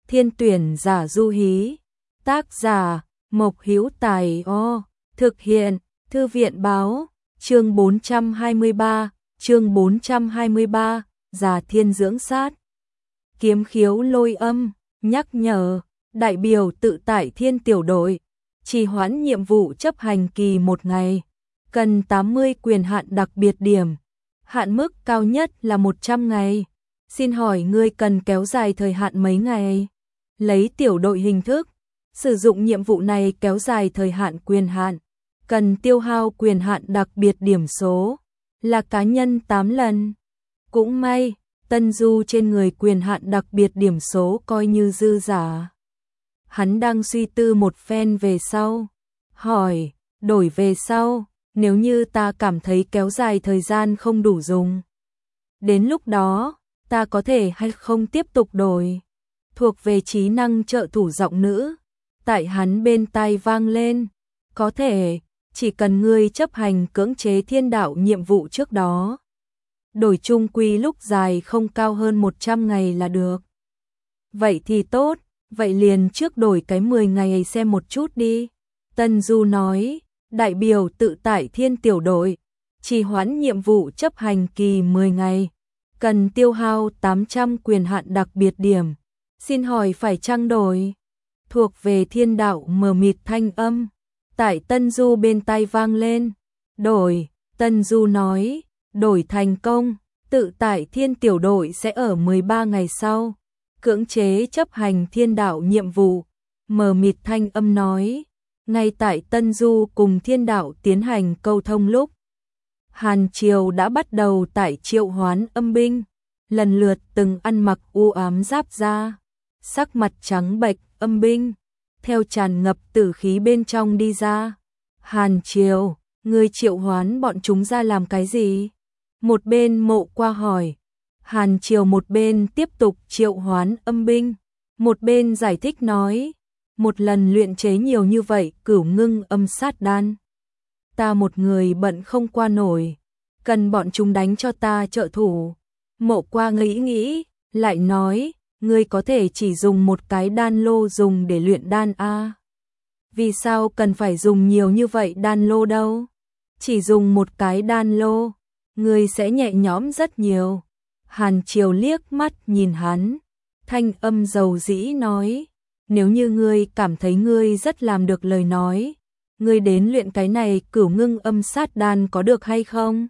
Thiên tuyển giả du hí. Tác giả Mộc Hữu Tài. Thực hiện Thư viện báo. Chương 423, Già Thiên dưỡng sát. Kiếm khiếu lôi âm, nhắc nhở, đại biểu tự tại thiên tiểu đội, trì hoãn nhiệm vụ chấp hành kỳ 1 ngày, cần 80 quyền hạn đặc biệt điểm, hạn mức cao nhất là 100 ngày. Xin hỏi ngươi cần kéo dài thời hạn mấy ngày? Lấy tiểu đội hình thức, sử dụng nhiệm vụ này kéo dài thời hạn quyền hạn, cần tiêu hao quyền hạn đặc biệt điểm số, là cá nhân 8 lần. Cũng may, Tân Du trên người quyền hạn đặc biệt điểm số coi như dư giả. Hắn đang suy tư một phen về sau. Hỏi, đổi về sau, nếu như ta cảm thấy kéo dài thời gian không đủ dùng. Đến lúc đó, ta có thể hay không tiếp tục đổi. Thuộc về trí năng trợ thủ giọng nữ. Tại hắn bên tai vang lên. Có thể, chỉ cần ngươi chấp hành cưỡng chế thiên đạo nhiệm vụ trước đó. Đổi chung quy lúc dài không cao hơn 100 ngày là được. Vậy thì tốt, vậy liền trước đổi cái 10 ngày xem một chút đi. Tân Du nói, đại biểu tự tại thiên tiểu đội, trì hoãn nhiệm vụ chấp hành kỳ 10 ngày, cần tiêu hao 800 quyền hạn đặc biệt điểm. Xin hỏi phải chăng đổi? Thuộc về thiên đạo mờ mịt thanh âm. Tại Tân Du bên tai vang lên. Đổi, Tân Du nói, đổi thành công, tự tại thiên tiểu đội sẽ ở 13 ngày sau cưỡng chế chấp hành thiên đạo nhiệm vụ. Mờ mịt thanh âm nói, ngay tại Tân Du cùng thiên đạo tiến hành câu thông lúc, Hàn Triều đã bắt đầu tại triệu hoán âm binh, lần lượt từng ăn mặc u ám giáp da, sắc mặt trắng bệch âm binh, theo tràn ngập tử khí bên trong đi ra. Hàn Triều, ngươi triệu hoán bọn chúng ra làm cái gì? Một bên Mộ Qua hỏi. Hàn Triều một bên tiếp tục triệu hoán âm binh, một bên giải thích nói, một lần luyện chế nhiều như vậy cửu ngưng âm sát đan, ta một người bận không qua nổi, cần bọn chúng đánh cho ta trợ thủ. Mộ Qua nghĩ, lại nói, ngươi có thể chỉ dùng một cái đan lô dùng để luyện đan a. Vì sao cần phải dùng nhiều như vậy đan lô đâu? Chỉ dùng một cái đan lô, ngươi sẽ nhẹ nhõm rất nhiều. Hàn Triều liếc mắt nhìn hắn, thanh âm dầu dĩ nói, nếu như ngươi cảm thấy ngươi rất làm được lời nói, ngươi đến luyện cái này cửu ngưng âm sát đan có được hay không?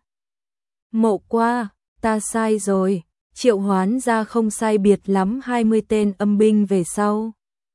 Mộ Qua, ta sai rồi, triệu hoán ra không sai biệt lắm 20 tên âm binh về sau.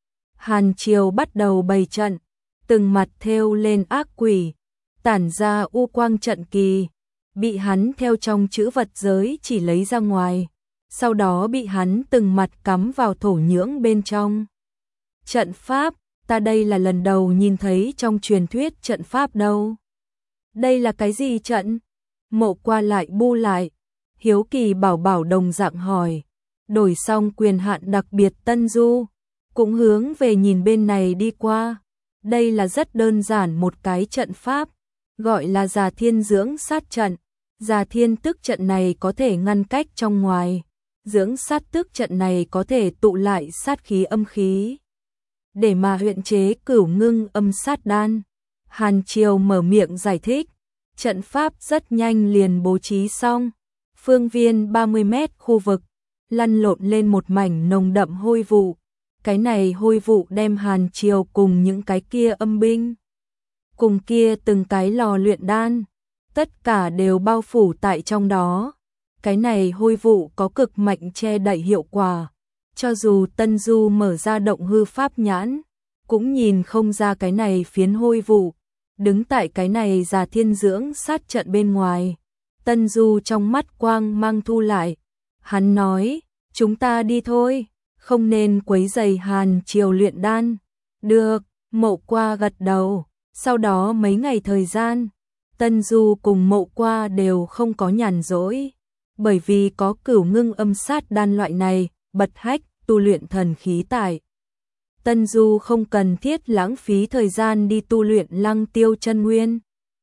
Hàn Triều bắt đầu bày trận, từng mặt thêu lên ác quỷ, tản ra u quang trận kỳ, bị hắn theo trong chữ vật giới chỉ lấy ra ngoài, sau đó bị hắn từng mặt cắm vào thổ nhưỡng bên trong. Trận pháp, ta đây là lần đầu nhìn thấy trong truyền thuyết trận pháp đâu. Đây là cái gì trận? Mộ Qua lại bu lại, hiếu kỳ bảo đồng dạng hỏi. Đổi xong quyền hạn đặc biệt Tân Du, cũng hướng về nhìn bên này đi qua. Đây là rất đơn giản một cái trận pháp, gọi là Già Thiên dưỡng sát trận. Già Thiên tức trận này có thể ngăn cách trong ngoài, dưỡng sát tức trận này có thể tụ lại sát khí âm khí, để mà luyện chế cửu ngưng âm sát đan. Hàn Triều mở miệng giải thích, trận pháp rất nhanh liền bố trí xong, phương viên 30 mét khu vực, lăn lộn lên một mảnh nồng đậm hôi vụ. Cái này hôi vụ đem Hàn Triều cùng những cái kia âm binh, cùng kia từng cái lò luyện đan, tất cả đều bao phủ tại trong đó. Cái này hôi vụ có cực mạnh che đậy hiệu quả, cho dù Tân Du mở ra động hư pháp nhãn, cũng nhìn không ra cái này phiến hôi vụ. Đứng tại cái này Già Thiên dưỡng sát trận bên ngoài, Tân Du trong mắt quang mang thu lại. Hắn nói, chúng ta đi thôi, không nên quấy rầy Hàn Triều luyện đan. Được, Mộ Qua gật đầu. Sau đó mấy ngày thời gian, Tân Du cùng Mộ Qua đều không có nhàn rỗi, bởi vì có cửu ngưng âm sát đan loại này, bật hách tu luyện thần khí tại. Tân Du không cần thiết lãng phí thời gian đi tu luyện Lăng Tiêu chân nguyên.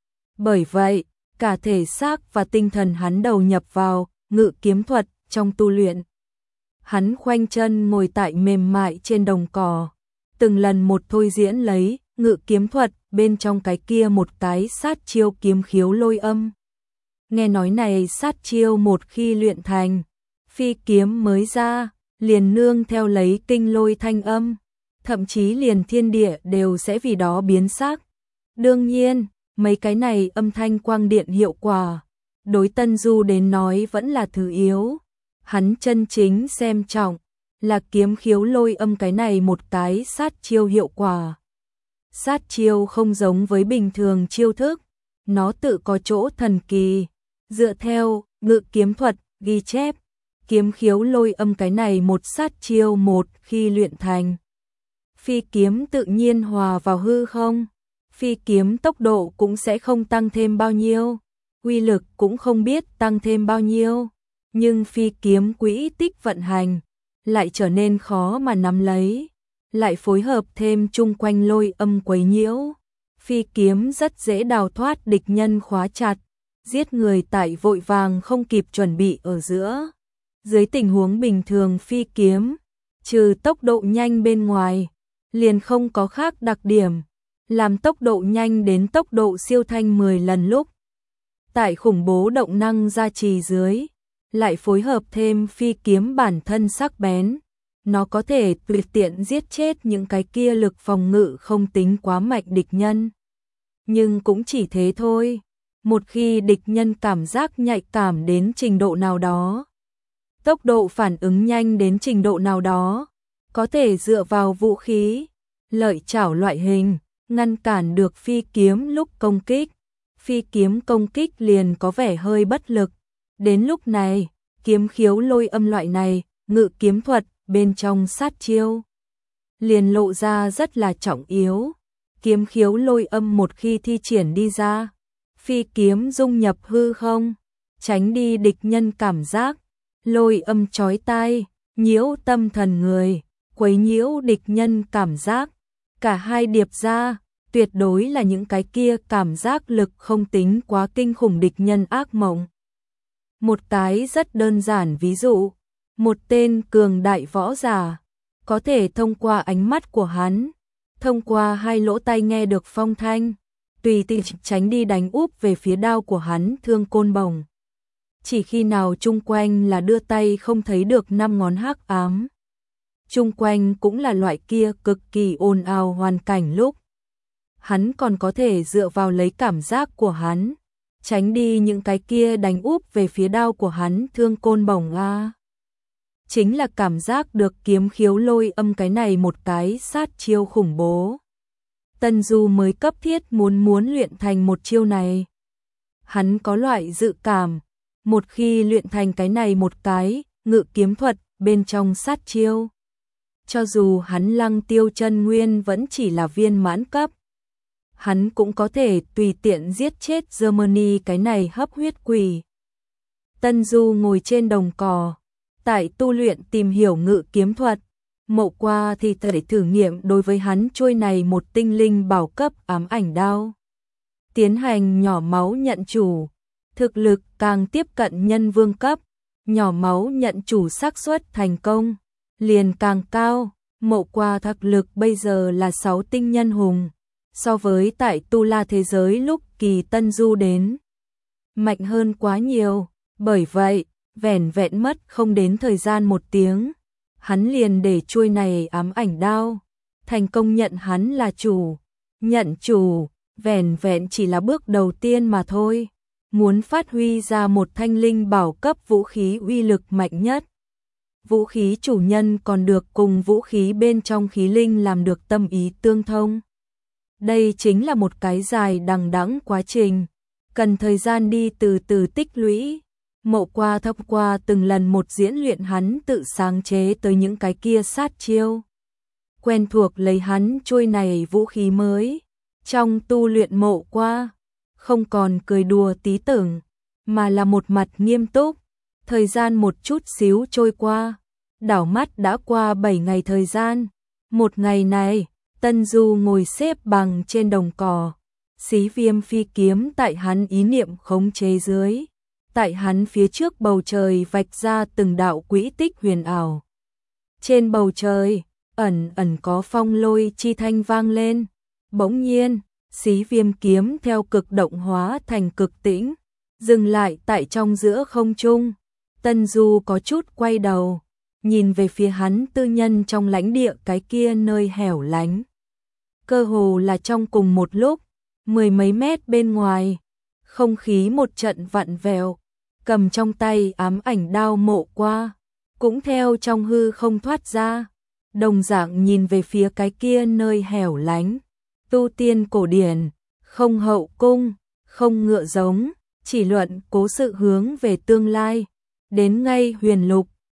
Bởi vậy, cả thể xác và tinh thần hắn đầu nhập vào ngự kiếm thuật trong tu luyện. Hắn khoanh chân ngồi tại mềm mại trên đồng cỏ, từng lần một thôi diễn lấy ngự kiếm thuật, bên trong cái kia một cái sát chiêu kiếm khiếu lôi âm. Nghe nói này sát chiêu một khi luyện thành, phi kiếm mới ra, liền nương theo lấy kinh lôi thanh âm, thậm chí liền thiên địa đều sẽ vì đó biến sắc. Đương nhiên, mấy cái này âm thanh quang điện hiệu quả, đối Tân Du đến nói vẫn là thứ yếu. Hắn chân chính xem trọng là kiếm khiếu lôi âm cái này một cái sát chiêu hiệu quả. Sát chiêu không giống với bình thường chiêu thức, nó tự có chỗ thần kỳ. Dựa theo ngự kiếm thuật ghi chép, kiếm khiếu lôi âm cái này một sát chiêu một khi luyện thành, phi kiếm tự nhiên hòa vào hư không, phi kiếm tốc độ cũng sẽ không tăng thêm bao nhiêu, uy lực cũng không biết tăng thêm bao nhiêu, nhưng phi kiếm quỹ tích vận hành lại trở nên khó mà nắm lấy, lại phối hợp thêm chung quanh lôi âm quấy nhiễu, phi kiếm rất dễ đào thoát địch nhân khóa chặt, giết người tại vội vàng không kịp chuẩn bị ở giữa. Dưới tình huống bình thường phi kiếm, trừ tốc độ nhanh bên ngoài, liền không có khác đặc điểm, làm tốc độ nhanh đến tốc độ siêu thanh 10 lần lúc. Tại khủng bố động năng gia trì dưới, lại phối hợp thêm phi kiếm bản thân sắc bén, nó có thể tùy tiện giết chết những cái kia lực phòng ngự không tính quá mạnh địch nhân. Nhưng cũng chỉ thế thôi, một khi địch nhân cảm giác nhạy cảm đến trình độ nào đó, tốc độ phản ứng nhanh đến trình độ nào đó, có thể dựa vào vũ khí, lợi chảo loại hình, ngăn cản được phi kiếm lúc công kích. Phi kiếm công kích liền có vẻ hơi bất lực. Đến lúc này, kiếm khiếu lôi âm loại này, ngự kiếm thuật, bên trong sát chiêu, liền lộ ra rất là trọng yếu. Kiếm khiếu lôi âm một khi thi triển đi ra, phi kiếm dung nhập hư không, tránh đi địch nhân cảm giác, lôi âm chói tai, nhiễu tâm thần người, quấy nhiễu địch nhân cảm giác, cả hai điệp ra, tuyệt đối là những cái kia cảm giác lực không tính quá kinh khủng địch nhân ác mộng. Một cái rất đơn giản ví dụ, một tên cường đại võ giả, có thể thông qua ánh mắt của hắn, thông qua hai lỗ tai nghe được phong thanh, tùy tiện tránh đi đánh úp về phía đao của hắn thương côn bổng. Chỉ khi nào chung quanh là đưa tay không thấy được 5 ngón hắc ám. Chung quanh cũng là loại kia cực kỳ ồn ào hoàn cảnh lúc. Hắn còn có thể dựa vào lấy cảm giác của hắn, tránh đi những cái kia đánh úp về phía đao của hắn thương côn bổng a. Chính là cảm giác được kiếm khiếu lôi âm cái này một cái sát chiêu khủng bố. Tân Du mới cấp thiết muốn luyện thành một chiêu này. Hắn có loại dự cảm, một khi luyện thành cái này một cái ngự kiếm thuật bên trong sát chiêu, cho dù hắn Lăng Tiêu chân nguyên vẫn chỉ là viên mãn cấp, hắn cũng có thể tùy tiện giết chết Germany cái này hấp huyết quỷ. Tân Du ngồi trên đồng cỏ, tại tu luyện tìm hiểu ngự kiếm thuật, Mộ Qua thì để thử nghiệm đối với hắn trôi này một tinh linh bảo cấp ám ảnh đao. Tiến hành nhỏ máu nhận chủ, thực lực càng tiếp cận nhân vương cấp, nhỏ máu nhận chủ xác suất thành công liền càng cao. Mộ Qua thực lực bây giờ là 6 tinh nhân hùng, so với tại Tu La thế giới lúc kỳ Tân Du đến, mạnh hơn quá nhiều, bởi vậy, vẻn vẹn mất không đến thời gian 1 tiếng, hắn liền để chuôi này ám ảnh đao, thành công nhận hắn là chủ. Nhận chủ, vẻn vẹn chỉ là bước đầu tiên mà thôi, muốn phát huy ra một thanh linh bảo cấp vũ khí uy lực mạnh nhất. Vũ khí chủ nhân còn được cùng vũ khí bên trong khí linh làm được tâm ý tương thông. Đây chính là một cái dài đằng đẵng quá trình, cần thời gian đi từ từ tích lũy. Mộ Qua thông qua từng lần một diễn luyện hắn tự sáng chế tới những cái kia sát chiêu, quen thuộc lấy hắn trôi này vũ khí mới. Trong tu luyện Mộ Qua, không còn cười đùa tí tưởng, mà là một mặt nghiêm túc. Thời gian một chút xíu trôi qua, đảo mắt đã qua 7 ngày thời gian. Một ngày này, Tân Du ngồi xếp bằng trên đồng cỏ, xí viêm phi kiếm tại hắn ý niệm khống chế dưới, tại hắn phía trước bầu trời vạch ra từng đạo quỹ tích huyền ảo, Trên bầu trời, ẩn ẩn có phong lôi chi thanh vang lên. Bỗng nhiên, Xí Viêm kiếm theo cực động hóa thành cực tĩnh, dừng lại tại trong giữa không trung. Tân Du có chút quay đầu, nhìn về phía hắn tư nhân trong lãnh địa cái kia nơi hẻo lánh. Cơ hồ là trong cùng một lúc, 10 mấy mét bên ngoài, không khí một trận vặn vẹo, cầm trong tay ám ảnh đao mộ qua, cũng theo trong hư không thoát ra, đồng dạng nhìn về phía cái kia nơi hẻo lánh. Tu tiên cổ điển, không hậu cung, không ngựa giống, chỉ luận cố sự hướng về tương lai, đến ngay huyền lục,